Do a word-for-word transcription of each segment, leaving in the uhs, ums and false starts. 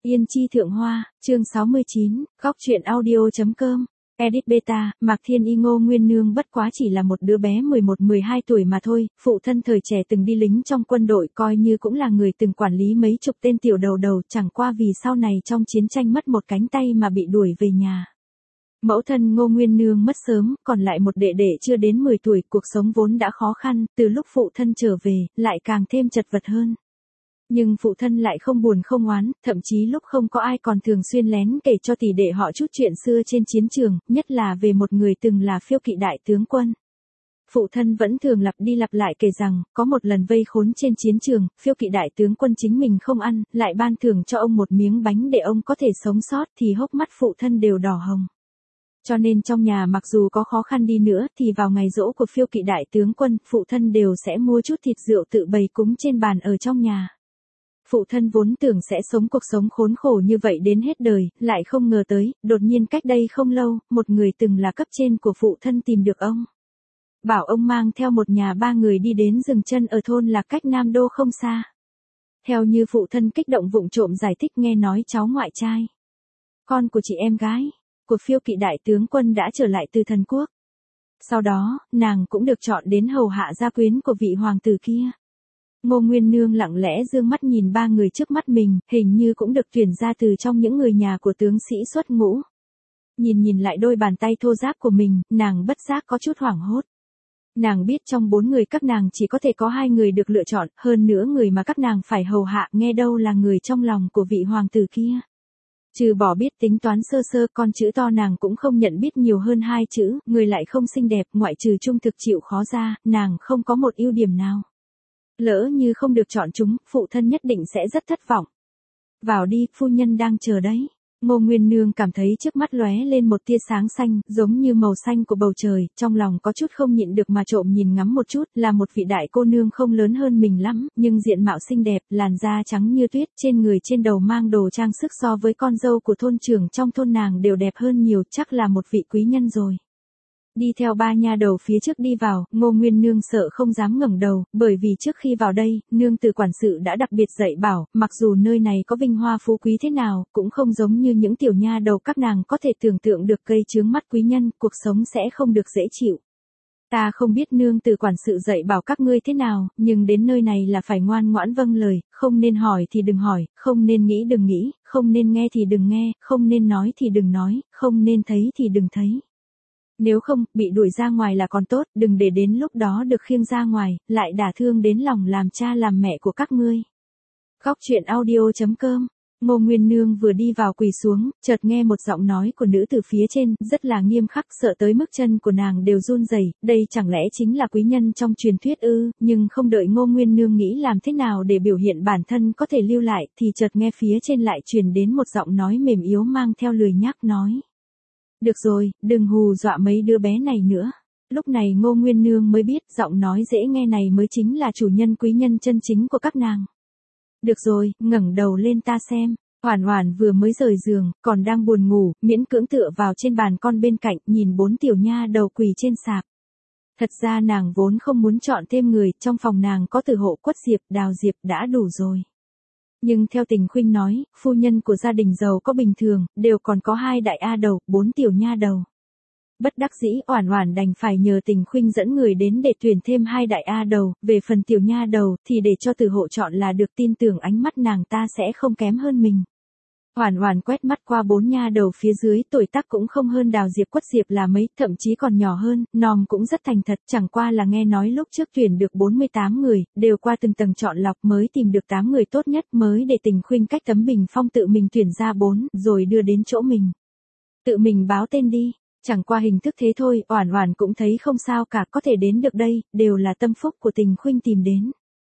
Yên chi thượng hoa, chương sáu mươi chín, góc truyện audio.com. Edit beta, Mạc Thiên Y Ngô Nguyên Nương bất quá chỉ là một đứa bé mười một mười hai tuổi mà thôi, phụ thân thời trẻ từng đi lính trong quân đội coi như cũng là người từng quản lý mấy chục tên tiểu đầu đầu, chẳng qua vì sau này trong chiến tranh mất một cánh tay mà bị đuổi về nhà. Mẫu thân Ngô Nguyên Nương mất sớm, còn lại một đệ đệ chưa đến mười tuổi, cuộc sống vốn đã khó khăn, từ lúc phụ thân trở về, lại càng thêm chật vật hơn. Nhưng phụ thân lại không buồn không oán, thậm chí lúc không có ai còn thường xuyên lén kể cho tỷ đệ họ chút chuyện xưa trên chiến trường, nhất là về một người từng là phiêu kỵ đại tướng quân. Phụ thân vẫn thường lặp đi lặp lại kể rằng, có một lần vây khốn trên chiến trường, phiêu kỵ đại tướng quân chính mình không ăn, lại ban thưởng cho ông một miếng bánh để ông có thể sống sót, thì hốc mắt phụ thân đều đỏ hồng. Cho nên trong nhà mặc dù có khó khăn đi nữa thì vào ngày giỗ của phiêu kỵ đại tướng quân, phụ thân đều sẽ mua chút thịt rượu tự bày cúng trên bàn ở trong nhà. Phụ thân vốn tưởng sẽ sống cuộc sống khốn khổ như vậy đến hết đời, lại không ngờ tới, đột nhiên cách đây không lâu, một người từng là cấp trên của phụ thân tìm được ông. Bảo ông mang theo một nhà ba người đi đến dừng chân ở thôn Lạc cách Nam Đô không xa. Theo như phụ thân kích động vụng trộm giải thích, nghe nói cháu ngoại trai, con của chị em gái của phiêu kỵ đại tướng quân đã trở lại từ thần quốc. Sau đó, nàng cũng được chọn đến hầu hạ gia quyến của vị hoàng tử kia. Ngô Nguyên Nương lặng lẽ dương mắt nhìn ba người trước mắt mình, hình như cũng được tuyển ra từ trong những người nhà của tướng sĩ xuất ngũ. Nhìn nhìn lại đôi bàn tay thô ráp của mình, nàng bất giác có chút hoảng hốt. Nàng biết trong bốn người các nàng chỉ có thể có hai người được lựa chọn, hơn nữa người mà các nàng phải hầu hạ nghe đâu là người trong lòng của vị hoàng tử kia. Trừ bỏ biết tính toán sơ sơ, con chữ to nàng cũng không nhận biết nhiều hơn hai chữ, người lại không xinh đẹp, ngoại trừ trung thực chịu khó ra, nàng không có một ưu điểm nào. Lỡ như không được chọn chúng, phụ thân nhất định sẽ rất thất vọng. Vào đi, phu nhân đang chờ đấy. Ngô Nguyên Nương cảm thấy trước mắt lóe lên một tia sáng xanh, giống như màu xanh của bầu trời, trong lòng có chút không nhịn được mà trộm nhìn ngắm một chút, là một vị đại cô nương không lớn hơn mình lắm, nhưng diện mạo xinh đẹp, làn da trắng như tuyết, trên người trên đầu mang đồ trang sức so với con dâu của thôn trưởng trong thôn nàng đều đẹp hơn nhiều, chắc là một vị quý nhân rồi. Đi theo ba nha đầu phía trước đi vào, Ngô Nguyên Nương sợ không dám ngẩng đầu, bởi vì trước khi vào đây, nương tử quản sự đã đặc biệt dạy bảo, mặc dù nơi này có vinh hoa phú quý thế nào, cũng không giống như những tiểu nha đầu các nàng có thể tưởng tượng được gây chướng mắt quý nhân, cuộc sống sẽ không được dễ chịu. Ta không biết nương tử quản sự dạy bảo các ngươi thế nào, nhưng đến nơi này là phải ngoan ngoãn vâng lời, không nên hỏi thì đừng hỏi, không nên nghĩ đừng nghĩ, không nên nghe thì đừng nghe, không nên nói thì đừng nói, không nên thấy thì đừng thấy. Nếu không, bị đuổi ra ngoài là còn tốt, đừng để đến lúc đó được khiêng ra ngoài, lại đả thương đến lòng làm cha làm mẹ của các ngươi. Góc truyện audio.com. Ngô Nguyên Nương vừa đi vào quỳ xuống, chợt nghe một giọng nói của nữ từ phía trên, rất là nghiêm khắc, sợ tới mức chân của nàng đều run rẩy. Đây chẳng lẽ chính là quý nhân trong truyền thuyết ư? Nhưng không đợi Ngô Nguyên Nương nghĩ làm thế nào để biểu hiện bản thân có thể lưu lại, thì chợt nghe phía trên lại truyền đến một giọng nói mềm yếu mang theo lười nhác nói. Được rồi, đừng hù dọa mấy đứa bé này nữa. Lúc này Ngô Nguyên Nương mới biết giọng nói dễ nghe này mới chính là chủ nhân quý nhân chân chính của các nàng. Được rồi, ngẩng đầu lên ta xem. Hoản Hoản vừa mới rời giường, còn đang buồn ngủ, miễn cưỡng tựa vào trên bàn con bên cạnh, nhìn bốn tiểu nha đầu quỳ trên sạp. Thật ra nàng vốn không muốn chọn thêm người, trong phòng nàng có Từ Hộ, Quất Diệp, Đào Diệp đã đủ rồi. Nhưng theo Tình Khuynh nói, phu nhân của gia đình giàu có bình thường, đều còn có hai đại a đầu, bốn tiểu nha đầu. Bất đắc dĩ, Oản Oản đành phải nhờ Tình Khuynh dẫn người đến để tuyển thêm hai đại a đầu, về phần tiểu nha đầu thì để cho Từ Hộ chọn là được, tin tưởng ánh mắt nàng ta sẽ không kém hơn mình. Oản Oản quét mắt qua bốn nha đầu phía dưới, tuổi tác cũng không hơn Đào Diệp, Quất Diệp là mấy, thậm chí còn nhỏ hơn, nòm cũng rất thành thật, chẳng qua là nghe nói lúc trước tuyển được bốn mươi tám người, đều qua từng tầng chọn lọc mới tìm được tám người tốt nhất, mới để Tình Khuynh cách tấm bình phong tự mình tuyển ra bốn, rồi đưa đến chỗ mình. Tự mình báo tên đi, chẳng qua hình thức thế thôi, Oản Oản cũng thấy không sao cả, có thể đến được đây, đều là tâm phúc của Tình Khuynh tìm đến.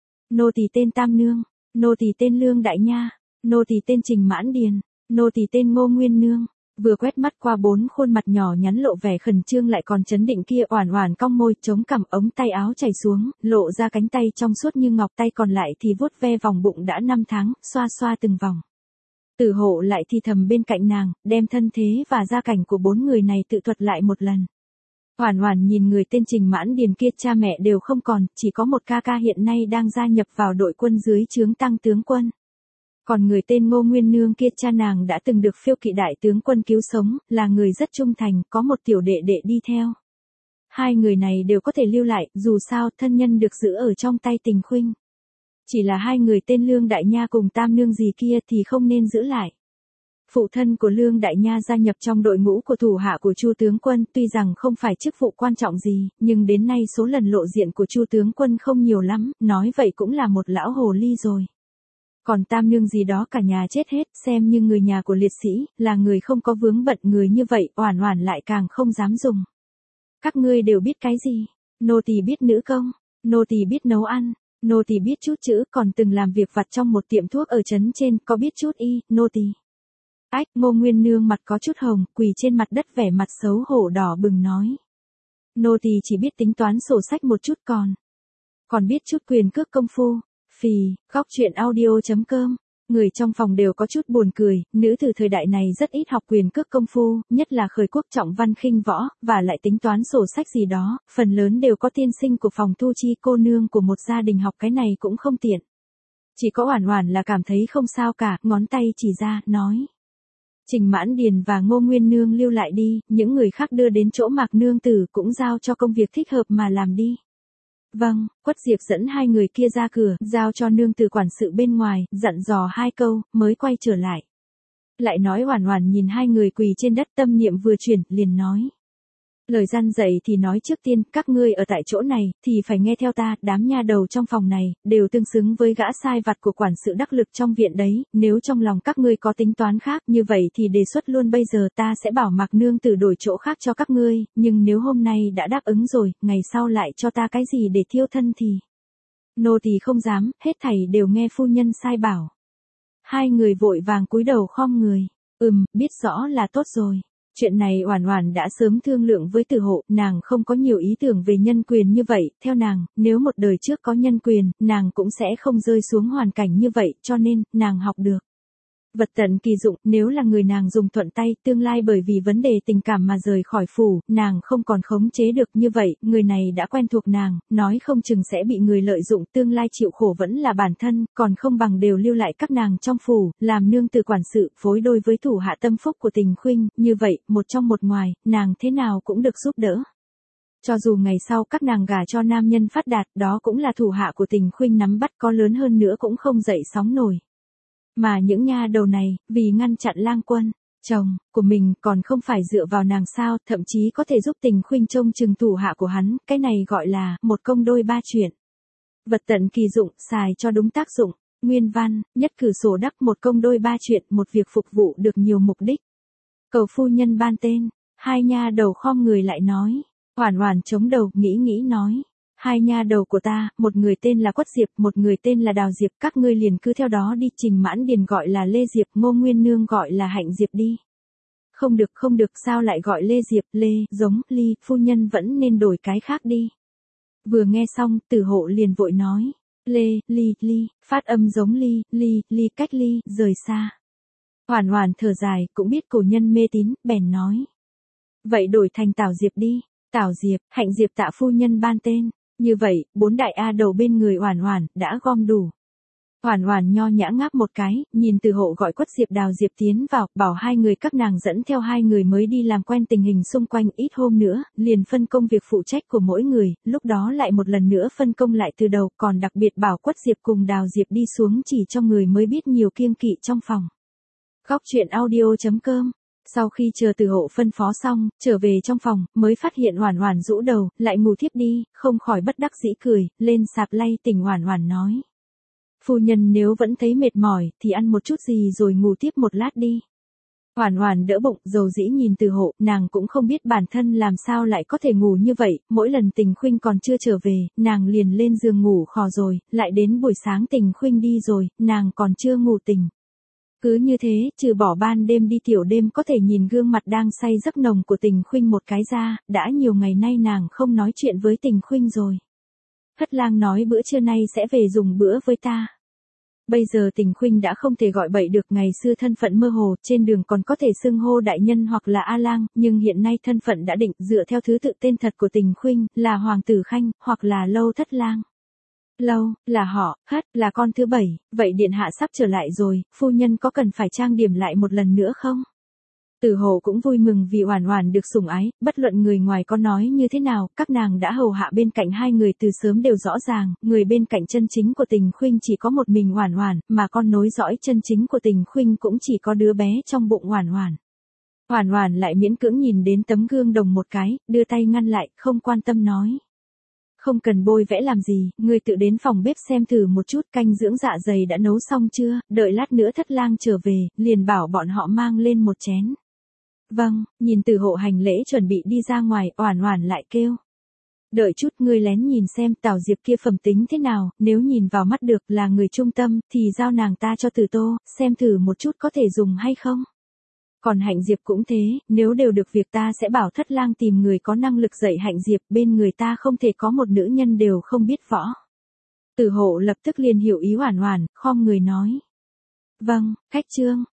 Nô tỳ tên Tam Nương, nô tỳ tên Lương Đại Nha, nô tỳ tên Trình Mãn Điền, nô tỳ tên Ngô Nguyên Nương. Vừa quét mắt qua bốn khuôn mặt nhỏ nhắn lộ vẻ khẩn trương lại còn chấn định kia, Oản Oản cong môi, chống cằm, ống tay áo chảy xuống, lộ ra cánh tay trong suốt như ngọc, tay còn lại thì vuốt ve vòng bụng đã năm tháng, xoa xoa từng vòng. Từ Hộ lại thì thầm bên cạnh nàng, đem thân thế và gia cảnh của bốn người này tự thuật lại một lần. Oản Oản nhìn người tên Trình Mãn Điền kia, cha mẹ đều không còn, chỉ có một ca ca hiện nay đang gia nhập vào đội quân dưới trướng Tăng tướng quân. Còn người tên Ngô Nguyên Nương kia cha nàng đã từng được Phiêu Kỵ đại tướng quân cứu sống, là người rất trung thành, có một tiểu đệ đệ đi theo. Hai người này đều có thể lưu lại, dù sao thân nhân được giữ ở trong tay Tình Khuynh. Chỉ là hai người tên Lương Đại Nha cùng Tam Nương gì kia thì không nên giữ lại. Phụ thân của Lương Đại Nha gia nhập trong đội ngũ của thủ hạ của Chu tướng quân, tuy rằng không phải chức vụ quan trọng gì, nhưng đến nay số lần lộ diện của Chu tướng quân không nhiều lắm, nói vậy cũng là một lão hồ ly rồi. Còn Tam Nương gì đó cả nhà chết hết, xem như người nhà của liệt sĩ, là người không có vướng bận, người như vậy, Oản Oản lại càng không dám dùng. Các ngươi đều biết cái gì? Nô tỳ biết nữ công, nô tỳ biết nấu ăn, nô tỳ biết chút chữ, còn từng làm việc vặt trong một tiệm thuốc ở trấn trên, có biết chút y, nô tỳ. Ách, Ngô Nguyên Nương mặt có chút hồng, quỳ trên mặt đất vẻ mặt xấu hổ đỏ bừng nói. Nô tỳ chỉ biết tính toán sổ sách một chút còn. Còn biết chút quyền cước công phu. Phì, góc chuyện audio chấm com. Người trong phòng đều có chút buồn cười, nữ từ thời đại này rất ít học quyền cước công phu, nhất là khởi quốc trọng văn khinh võ, và lại tính toán sổ sách gì đó, phần lớn đều có tiên sinh của phòng thu chi cô nương của một gia đình học, cái này cũng không tiện. Chỉ có Oản Oản là cảm thấy không sao cả, ngón tay chỉ ra, nói. Trình Mãn Điền và Ngô Nguyên Nương lưu lại đi, những người khác đưa đến chỗ Mạc Nương Tử cũng giao cho công việc thích hợp mà làm đi. Vâng, Quất Diệp dẫn hai người kia ra cửa, giao cho Nương Tử quản sự bên ngoài, dặn dò hai câu, mới quay trở lại. Lại nói Oản Oản nhìn hai người quỳ trên đất, tâm niệm vừa chuyển, liền nói. Lời răn dạy thì nói trước tiên, các ngươi ở tại chỗ này, thì phải nghe theo ta, đám nha đầu trong phòng này, đều tương xứng với gã sai vặt của quản sự đắc lực trong viện đấy, nếu trong lòng các ngươi có tính toán khác, như vậy thì đề xuất luôn bây giờ, ta sẽ bảo Mạc Nương Tử đổi chỗ khác cho các ngươi, nhưng nếu hôm nay đã đáp ứng rồi, ngày sau lại cho ta cái gì để thiêu thân thì... Nô tỳ không dám, hết thảy đều nghe phu nhân sai bảo. Hai người vội vàng cúi đầu khom người, ừm, biết rõ là tốt rồi. Chuyện này Oản Oản đã sớm thương lượng với Từ Hộ, nàng không có nhiều ý tưởng về nhân quyền như vậy, theo nàng, nếu một đời trước có nhân quyền, nàng cũng sẽ không rơi xuống hoàn cảnh như vậy, cho nên, nàng học được. Vật tận kỳ dụng, nếu là người nàng dùng thuận tay, tương lai bởi vì vấn đề tình cảm mà rời khỏi phủ, nàng không còn khống chế được như vậy, người này đã quen thuộc nàng, nói không chừng sẽ bị người lợi dụng, tương lai chịu khổ vẫn là bản thân, còn không bằng đều lưu lại các nàng trong phủ, làm nương tử quản sự, phối đôi với thủ hạ tâm phúc của Tình Khuynh, như vậy, một trong một ngoài, nàng thế nào cũng được giúp đỡ. Cho dù ngày sau các nàng gả cho nam nhân phát đạt, đó cũng là thủ hạ của Tình Khuynh nắm bắt, có lớn hơn nữa cũng không dậy sóng nổi. Mà những nha đầu này, vì ngăn chặn Lang Quân, chồng, của mình còn không phải dựa vào nàng sao, thậm chí có thể giúp Tình Khuynh trông chừng thủ hạ của hắn, cái này gọi là, một công đôi ba chuyện. Vật tận kỳ dụng, xài cho đúng tác dụng, nguyên văn, nhất cử sổ đắc một công đôi ba chuyện, một việc phục vụ được nhiều mục đích. Cầu phu nhân ban tên, hai nha đầu khom người lại nói, Oản Oản chống đầu, nghĩ nghĩ nói. Hai nha đầu của ta, một người tên là Quất Diệp, một người tên là Đào Diệp, các ngươi liền cứ theo đó đi, Trình Mãn Điền gọi là Lê Diệp, Ngô Nguyên Nương gọi là Hạnh Diệp đi. Không được, không được, sao lại gọi Lê Diệp, Lê, giống, Ly, phu nhân vẫn nên đổi cái khác đi. Vừa nghe xong, Từ Hộ liền vội nói, Lê, Ly, Ly, phát âm giống Ly, Ly, Ly cách Ly, rời xa. Oản Oản thở dài, cũng biết cổ nhân mê tín, bèn nói. Vậy đổi thành Tảo Diệp đi, Tảo Diệp, Hạnh Diệp tạ phu nhân ban tên. Như vậy, bốn đại A đầu bên người Oản Oản đã gom đủ. Oản Oản nho nhã ngáp một cái, nhìn Từ Hộ gọi Quất Diệp Đào Diệp tiến vào, bảo hai người các nàng dẫn theo hai người mới đi làm quen tình hình xung quanh, ít hôm nữa, liền phân công việc phụ trách của mỗi người, lúc đó lại một lần nữa phân công lại từ đầu, còn đặc biệt bảo Quất Diệp cùng Đào Diệp đi xuống chỉ cho người mới biết nhiều kiêng kỵ trong phòng. Góc chuyện audio chấm com. Sau khi chờ Từ Hộ phân phó xong, trở về trong phòng, mới phát hiện Oản Oản rũ đầu, lại ngủ thiếp đi, không khỏi bất đắc dĩ cười, lên sạp lay tỉnh Oản Oản nói. Phu nhân nếu vẫn thấy mệt mỏi, thì ăn một chút gì rồi ngủ tiếp một lát đi. Oản Oản đỡ bụng, dầu dĩ nhìn Từ Hộ, nàng cũng không biết bản thân làm sao lại có thể ngủ như vậy, mỗi lần Tình Khuynh còn chưa trở về, nàng liền lên giường ngủ khò rồi, lại đến buổi sáng Tình Khuynh đi rồi, nàng còn chưa ngủ tỉnh. Cứ như thế, trừ bỏ ban đêm đi tiểu đêm có thể nhìn gương mặt đang say giấc nồng của Tình Khuynh một cái ra, đã nhiều ngày nay nàng không nói chuyện với Tình Khuynh rồi. Hất Lang nói bữa trưa nay sẽ về dùng bữa với ta. Bây giờ Tình Khuynh đã không thể gọi bậy được, ngày xưa thân phận mơ hồ, trên đường còn có thể xưng hô đại nhân hoặc là A Lang, nhưng hiện nay thân phận đã định, dựa theo thứ tự tên thật của Tình Khuynh, là Hoàng tử Khanh, hoặc là Lâu Thất Lang. Lâu, là họ, Hất, là con thứ bảy, vậy điện hạ sắp trở lại rồi, phu nhân có cần phải trang điểm lại một lần nữa không? Tử Hồ cũng vui mừng vì Oản Oản được sủng ái, bất luận người ngoài có nói như thế nào, các nàng đã hầu hạ bên cạnh hai người từ sớm đều rõ ràng, người bên cạnh chân chính của Tình Khuynh chỉ có một mình Oản Oản, mà con nối dõi chân chính của Tình Khuynh cũng chỉ có đứa bé trong bụng Oản Oản. Oản Oản lại miễn cưỡng nhìn đến tấm gương đồng một cái, đưa tay ngăn lại, không quan tâm nói. Không cần bôi vẽ làm gì, ngươi tự đến phòng bếp xem thử một chút canh dưỡng dạ dày đã nấu xong chưa, đợi lát nữa Thất Lang trở về, liền bảo bọn họ mang lên một chén. Vâng, nhìn Từ Hộ hành lễ chuẩn bị đi ra ngoài, Oản Oản lại kêu. Đợi chút ngươi lén nhìn xem Tào Diệp kia phẩm tính thế nào, nếu nhìn vào mắt được là người trung tâm, thì giao nàng ta cho Từ Tô, xem thử một chút có thể dùng hay không. Còn Hạnh Diệp cũng thế, nếu đều được việc ta sẽ bảo Thất Lang tìm người có năng lực dạy Hạnh Diệp, bên người ta không thể có một nữ nhân đều không biết võ. Từ Hộ lập tức liền hiểu ý Oản Oản, khom người nói. Vâng, khách trương,